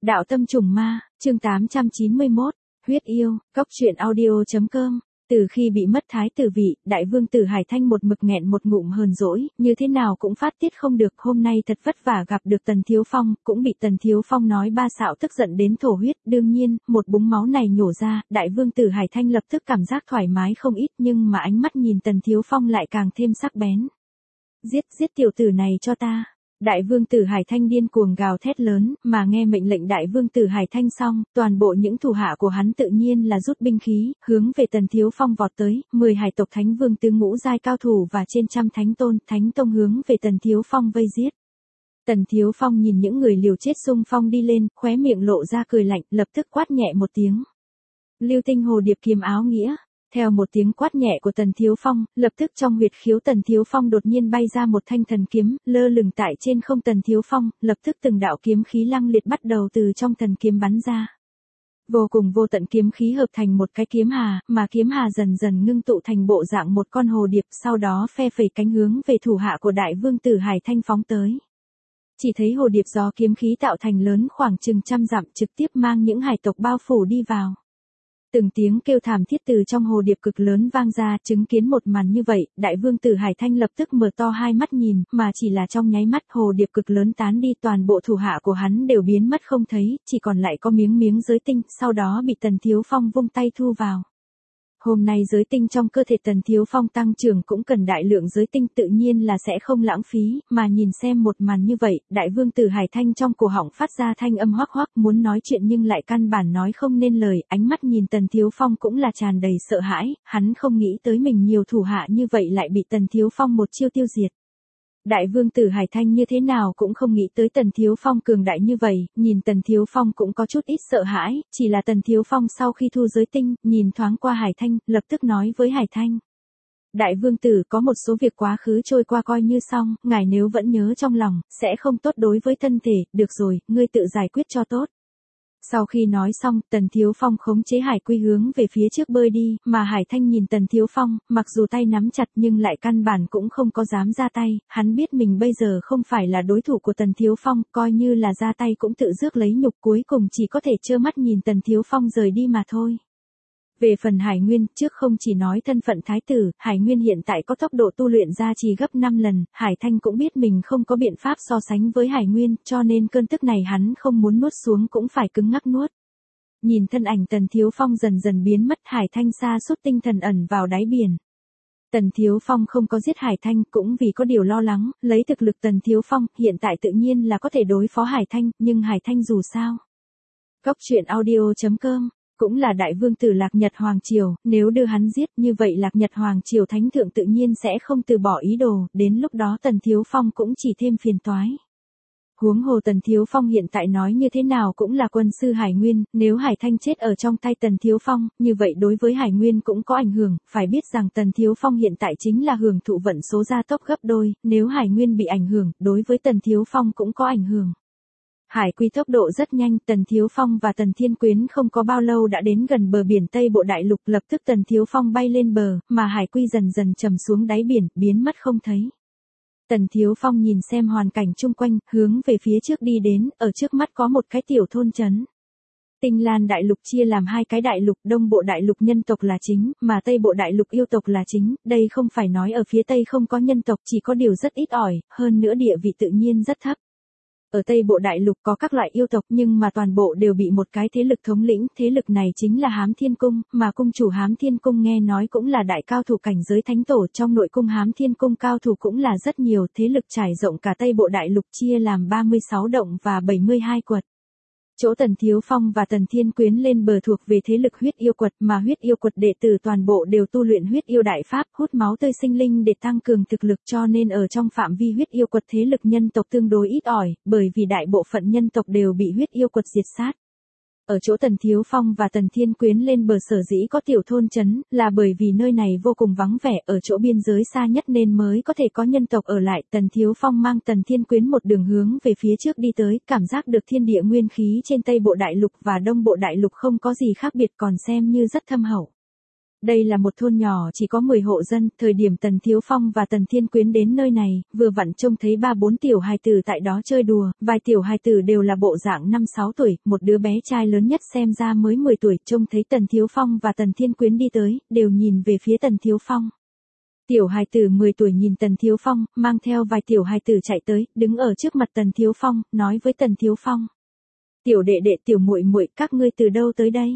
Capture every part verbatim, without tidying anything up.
Đạo tâm trùng ma, chương tám trăm chín mươi mốt, huyết yêu, cốc truyện audio.com. Từ khi bị mất thái tử vị, đại vương tử Hải Thanh một mực nghẹn một ngụm hờn dỗi, như thế nào cũng phát tiết không được. Hôm nay thật vất vả gặp được Tần Thiếu Phong, cũng bị Tần Thiếu Phong nói ba xạo tức giận đến thổ huyết. Đương nhiên, một búng máu này nhổ ra, đại vương tử Hải Thanh lập tức cảm giác thoải mái không ít, nhưng mà ánh mắt nhìn Tần Thiếu Phong lại càng thêm sắc bén. Giết, giết tiểu tử này cho ta. Đại vương tử Hải Thanh điên cuồng gào thét lớn, mà nghe mệnh lệnh đại vương tử Hải Thanh xong, toàn bộ những thủ hạ của hắn tự nhiên là rút binh khí, hướng về Tần Thiếu Phong vọt tới. Mười hải tộc thánh vương tướng ngũ giai cao thủ và trên trăm thánh tôn, thánh tông hướng về Tần Thiếu Phong vây giết. Tần Thiếu Phong nhìn những người liều chết xung phong đi lên, khóe miệng lộ ra cười lạnh, lập tức quát nhẹ một tiếng. Lưu tinh hồ điệp kiếm áo nghĩa. Theo một tiếng quát nhẹ của Tần Thiếu Phong, lập tức trong huyệt khiếu Tần Thiếu Phong đột nhiên bay ra một thanh thần kiếm, lơ lửng tại trên không. Tần Thiếu Phong, lập tức từng đạo kiếm khí lăng liệt bắt đầu từ trong thần kiếm bắn ra. Vô cùng vô tận kiếm khí hợp thành một cái kiếm hà, mà kiếm hà dần dần ngưng tụ thành bộ dạng một con hồ điệp, sau đó phe phẩy cánh hướng về thủ hạ của đại vương tử Hải Thanh phóng tới. Chỉ thấy hồ điệp do kiếm khí tạo thành lớn khoảng chừng trăm dặm, trực tiếp mang những hải tộc bao phủ đi vào. Từng tiếng kêu thảm thiết từ trong hồ điệp cực lớn vang ra. Chứng kiến một màn như vậy, đại vương tử Hải Thanh lập tức mở to hai mắt nhìn, mà chỉ là trong nháy mắt hồ điệp cực lớn tán đi, toàn bộ thủ hạ của hắn đều biến mất không thấy, chỉ còn lại có miếng miếng giới tinh, sau đó bị Tần Thiếu Phong vung tay thu vào. Hôm nay giới tinh trong cơ thể Tần Thiếu Phong tăng trưởng cũng cần đại lượng giới tinh, tự nhiên là sẽ không lãng phí, mà nhìn xem một màn như vậy, đại vương tử Hải Thanh trong cổ họng phát ra thanh âm hoắc hoắc, muốn nói chuyện nhưng lại căn bản nói không nên lời, ánh mắt nhìn Tần Thiếu Phong cũng là tràn đầy sợ hãi, hắn không nghĩ tới mình nhiều thủ hạ như vậy lại bị Tần Thiếu Phong một chiêu tiêu diệt. Đại vương tử Hải Thanh như thế nào cũng không nghĩ tới Tần Thiếu Phong cường đại như vậy, nhìn Tần Thiếu Phong cũng có chút ít sợ hãi, chỉ là Tần Thiếu Phong sau khi thu giới tinh, nhìn thoáng qua Hải Thanh, lập tức nói với Hải Thanh. Đại vương tử có một số việc quá khứ trôi qua coi như xong, ngài nếu vẫn nhớ trong lòng, sẽ không tốt đối với thân thể, được rồi, ngươi tự giải quyết cho tốt. Sau khi nói xong, Tần Thiếu Phong khống chế Hải Quy hướng về phía trước bơi đi, mà Hải Thanh nhìn Tần Thiếu Phong, mặc dù tay nắm chặt nhưng lại căn bản cũng không có dám ra tay, hắn biết mình bây giờ không phải là đối thủ của Tần Thiếu Phong, coi như là ra tay cũng tự rước lấy nhục, cuối cùng chỉ có thể trơ mắt nhìn Tần Thiếu Phong rời đi mà thôi. Về phần Hải Nguyên, trước không chỉ nói thân phận thái tử, Hải Nguyên hiện tại có tốc độ tu luyện gia trì gấp năm lần, Hải Thanh cũng biết mình không có biện pháp so sánh với Hải Nguyên, cho nên cơn tức này hắn không muốn nuốt xuống cũng phải cứng ngắc nuốt. Nhìn thân ảnh Tần Thiếu Phong dần dần biến mất, Hải Thanh sa sút tinh thần ẩn vào đáy biển. Tần Thiếu Phong không có giết Hải Thanh cũng vì có điều lo lắng, lấy thực lực Tần Thiếu Phong, hiện tại tự nhiên là có thể đối phó Hải Thanh, nhưng Hải Thanh dù sao. Cốc truyện audio.com cũng là đại vương tử Lạc Nhật Hoàng Triều, nếu đưa hắn giết như vậy Lạc Nhật Hoàng Triều Thánh Thượng tự nhiên sẽ không từ bỏ ý đồ, đến lúc đó Tần Thiếu Phong cũng chỉ thêm phiền toái. Huống hồ Tần Thiếu Phong hiện tại nói như thế nào cũng là quân sư Hải Nguyên, nếu Hải Thanh chết ở trong tay Tần Thiếu Phong, như vậy đối với Hải Nguyên cũng có ảnh hưởng, phải biết rằng Tần Thiếu Phong hiện tại chính là hưởng thụ vận số gia tốc gấp đôi, nếu Hải Nguyên bị ảnh hưởng, đối với Tần Thiếu Phong cũng có ảnh hưởng. Hải Quy tốc độ rất nhanh, Tần Thiếu Phong và Tần Thiên Quyến không có bao lâu đã đến gần bờ biển Tây Bộ Đại Lục, lập tức Tần Thiếu Phong bay lên bờ, mà Hải Quy dần dần trầm xuống đáy biển, biến mất không thấy. Tần Thiếu Phong nhìn xem hoàn cảnh chung quanh, hướng về phía trước đi đến, ở trước mắt có một cái tiểu thôn trấn. Tinh Lan Đại Lục chia làm hai cái đại lục, Đông Bộ Đại Lục nhân tộc là chính, mà Tây Bộ Đại Lục yêu tộc là chính, đây không phải nói ở phía Tây không có nhân tộc, chỉ có điều rất ít ỏi, hơn nữa địa vị tự nhiên rất thấp. Ở Tây Bộ Đại Lục có các loại yêu tộc nhưng mà toàn bộ đều bị một cái thế lực thống lĩnh, thế lực này chính là Hám Thiên Cung, mà cung chủ Hám Thiên Cung nghe nói cũng là đại cao thủ cảnh giới thánh tổ, trong nội cung Hám Thiên Cung cao thủ cũng là rất nhiều, thế lực trải rộng cả Tây Bộ Đại Lục chia làm ba mươi sáu động và bảy mươi hai quật. Chỗ Tần Thiếu Phong và Tần Thiên Quyến lên bờ thuộc về thế lực huyết yêu quật, mà huyết yêu quật đệ tử toàn bộ đều tu luyện huyết yêu đại pháp, hút máu tươi sinh linh để tăng cường thực lực, cho nên ở trong phạm vi huyết yêu quật thế lực nhân tộc tương đối ít ỏi, bởi vì đại bộ phận nhân tộc đều bị huyết yêu quật diệt sát. Ở chỗ Tần Thiếu Phong và Tần Thiên Quyến lên bờ sở dĩ có tiểu thôn trấn, là bởi vì nơi này vô cùng vắng vẻ, ở chỗ biên giới xa nhất nên mới có thể có nhân tộc ở lại. Tần Thiếu Phong mang Tần Thiên Quyến một đường hướng về phía trước đi tới, cảm giác được thiên địa nguyên khí trên Tây Bộ Đại Lục và Đông Bộ Đại Lục không có gì khác biệt, còn xem như rất thâm hậu. Đây là một thôn nhỏ chỉ có mười hộ dân, thời điểm Tần Thiếu Phong và Tần Thiên Quyến đến nơi này, vừa vặn trông thấy ba bốn tiểu hài tử tại đó chơi đùa, vài tiểu hài tử đều là bộ dạng năm sáu tuổi, một đứa bé trai lớn nhất xem ra mới mười tuổi, trông thấy Tần Thiếu Phong và Tần Thiên Quyến đi tới, đều nhìn về phía Tần Thiếu Phong. Tiểu hài tử mười tuổi nhìn Tần Thiếu Phong, mang theo vài tiểu hài tử chạy tới, đứng ở trước mặt Tần Thiếu Phong, nói với Tần Thiếu Phong: "Tiểu đệ đệ, tiểu muội muội, các ngươi từ đâu tới đây?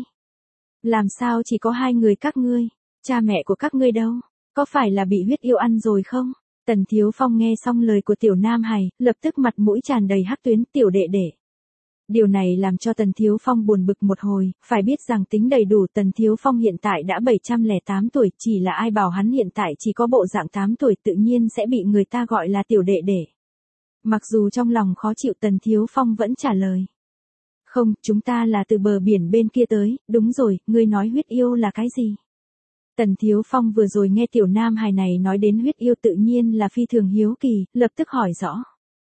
Làm sao chỉ có hai người các ngươi? Cha mẹ của các ngươi đâu? Có phải là bị huyết yêu ăn rồi không?" Tần Thiếu Phong nghe xong lời của tiểu nam hài, lập tức mặt mũi tràn đầy hắc tuyến, "Tiểu đệ đệ." Điều này làm cho Tần Thiếu Phong buồn bực một hồi, phải biết rằng tính đầy đủ Tần Thiếu Phong hiện tại đã bảy trăm lẻ tám tuổi, chỉ là ai bảo hắn hiện tại chỉ có bộ dạng tám tuổi, tự nhiên sẽ bị người ta gọi là tiểu đệ đệ. Mặc dù trong lòng khó chịu, Tần Thiếu Phong vẫn trả lời: "Không, chúng ta là từ bờ biển bên kia tới." "Đúng rồi, ngươi nói huyết yêu là cái gì?" Tần Thiếu Phong vừa rồi nghe tiểu nam hài này nói đến huyết yêu tự nhiên là phi thường hiếu kỳ, lập tức hỏi rõ.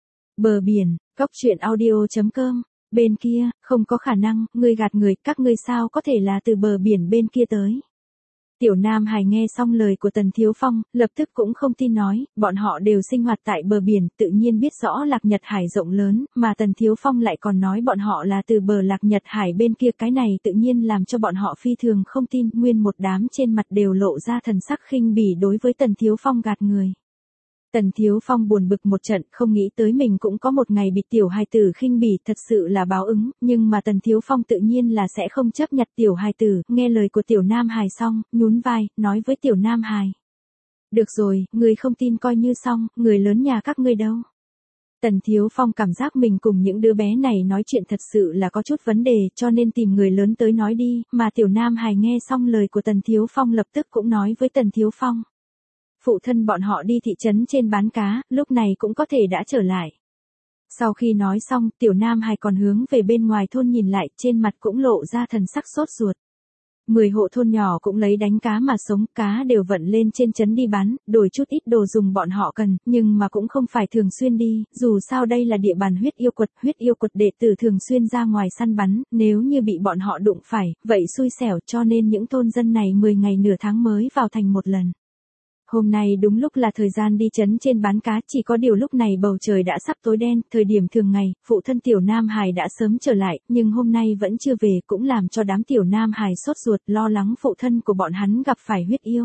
"Bờ biển, cốc truyện audio chấm com, bên kia, không có khả năng, ngươi gạt người, các ngươi sao có thể là từ bờ biển bên kia tới?" Tiểu nam hài nghe xong lời của Tần Thiếu Phong, lập tức cũng không tin nói, bọn họ đều sinh hoạt tại bờ biển, tự nhiên biết rõ Lạc Nhật Hải rộng lớn, mà Tần Thiếu Phong lại còn nói bọn họ là từ bờ Lạc Nhật Hải bên kia, cái này tự nhiên làm cho bọn họ phi thường không tin, nguyên một đám trên mặt đều lộ ra thần sắc khinh bỉ đối với Tần Thiếu Phong gạt người. Tần Thiếu Phong buồn bực một trận, không nghĩ tới mình cũng có một ngày bị tiểu hài tử khinh bỉ, thật sự là báo ứng, nhưng mà Tần Thiếu Phong tự nhiên là sẽ không chấp nhặt tiểu hài tử, nghe lời của tiểu nam hài xong, nhún vai, nói với tiểu nam hài: "Được rồi, người không tin coi như xong, người lớn nhà các ngươi đâu?" Tần Thiếu Phong cảm giác mình cùng những đứa bé này nói chuyện thật sự là có chút vấn đề, cho nên tìm người lớn tới nói đi, mà tiểu nam hài nghe xong lời của Tần Thiếu Phong lập tức cũng nói với Tần Thiếu Phong: "Phụ thân bọn họ đi thị trấn trên bán cá, lúc này cũng có thể đã trở lại." Sau khi nói xong, tiểu nam hài còn hướng về bên ngoài thôn nhìn lại, trên mặt cũng lộ ra thần sắc sốt ruột. Mười hộ thôn nhỏ cũng lấy đánh cá mà sống, cá đều vận lên trên trấn đi bán, đổi chút ít đồ dùng bọn họ cần, nhưng mà cũng không phải thường xuyên đi, dù sao đây là địa bàn huyết yêu quật, huyết yêu quật đệ tử thường xuyên ra ngoài săn bắn, nếu như bị bọn họ đụng phải, vậy xui xẻo, cho nên những thôn dân này mười ngày nửa tháng mới vào thành một lần. Hôm nay đúng lúc là thời gian đi trấn trên bán cá, chỉ có điều lúc này bầu trời đã sắp tối đen, thời điểm thường ngày, phụ thân tiểu nam hài đã sớm trở lại, nhưng hôm nay vẫn chưa về, cũng làm cho đám tiểu nam hài sốt ruột, lo lắng phụ thân của bọn hắn gặp phải huyết yêu.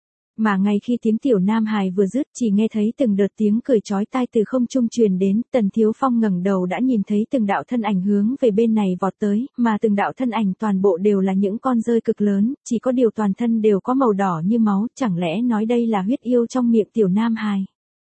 Mà ngay khi tiếng tiểu nam hài vừa dứt, chỉ nghe thấy từng đợt tiếng cười chói tai từ không trung truyền đến, Tần Thiếu Phong ngẩng đầu đã nhìn thấy từng đạo thân ảnh hướng về bên này vọt tới, mà từng đạo thân ảnh toàn bộ đều là những con dơi cực lớn, chỉ có điều toàn thân đều có màu đỏ như máu, chẳng lẽ nói đây là huyết yêu trong miệng tiểu nam hài?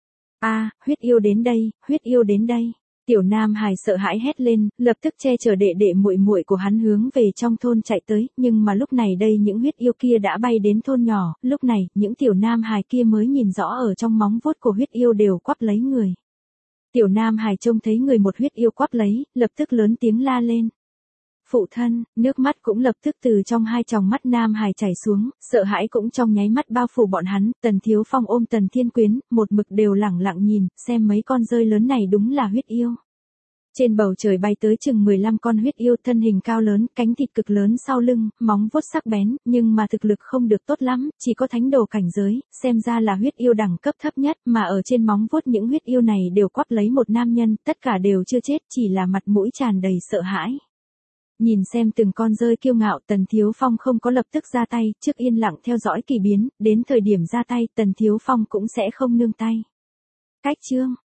A, huyết yêu đến đây, huyết yêu đến đây. Tiểu nam hài sợ hãi hét lên, lập tức che chở đệ đệ muội muội của hắn hướng về trong thôn chạy tới, nhưng mà lúc này đây những huyết yêu kia đã bay đến thôn nhỏ, lúc này, những tiểu nam hài kia mới nhìn rõ ở trong móng vuốt của huyết yêu đều quắp lấy người. Tiểu nam hài trông thấy người một huyết yêu quắp lấy, lập tức lớn tiếng la lên: "Phụ thân!" Nước mắt cũng lập tức từ trong hai tròng mắt nam hài chảy xuống, sợ hãi cũng trong nháy mắt bao phủ bọn hắn. Tần Thiếu Phong ôm Tần Thiên Quyến, một mực đều lẳng lặng nhìn, xem mấy con dơi lớn này đúng là huyết yêu. Trên bầu trời bay tới chừng mười lăm con huyết yêu, thân hình cao lớn, cánh thịt cực lớn sau lưng, móng vuốt sắc bén, nhưng mà thực lực không được tốt lắm, chỉ có thánh đồ cảnh giới, xem ra là huyết yêu đẳng cấp thấp nhất, mà ở trên móng vuốt những huyết yêu này đều quắp lấy một nam nhân, tất cả đều chưa chết, chỉ là mặt mũi tràn đầy sợ hãi. Nhìn xem từng con dơi kiêu ngạo, Tần Thiếu Phong không có lập tức ra tay, trước yên lặng theo dõi kỳ biến, đến thời điểm ra tay, Tần Thiếu Phong cũng sẽ không nương tay. Cách chương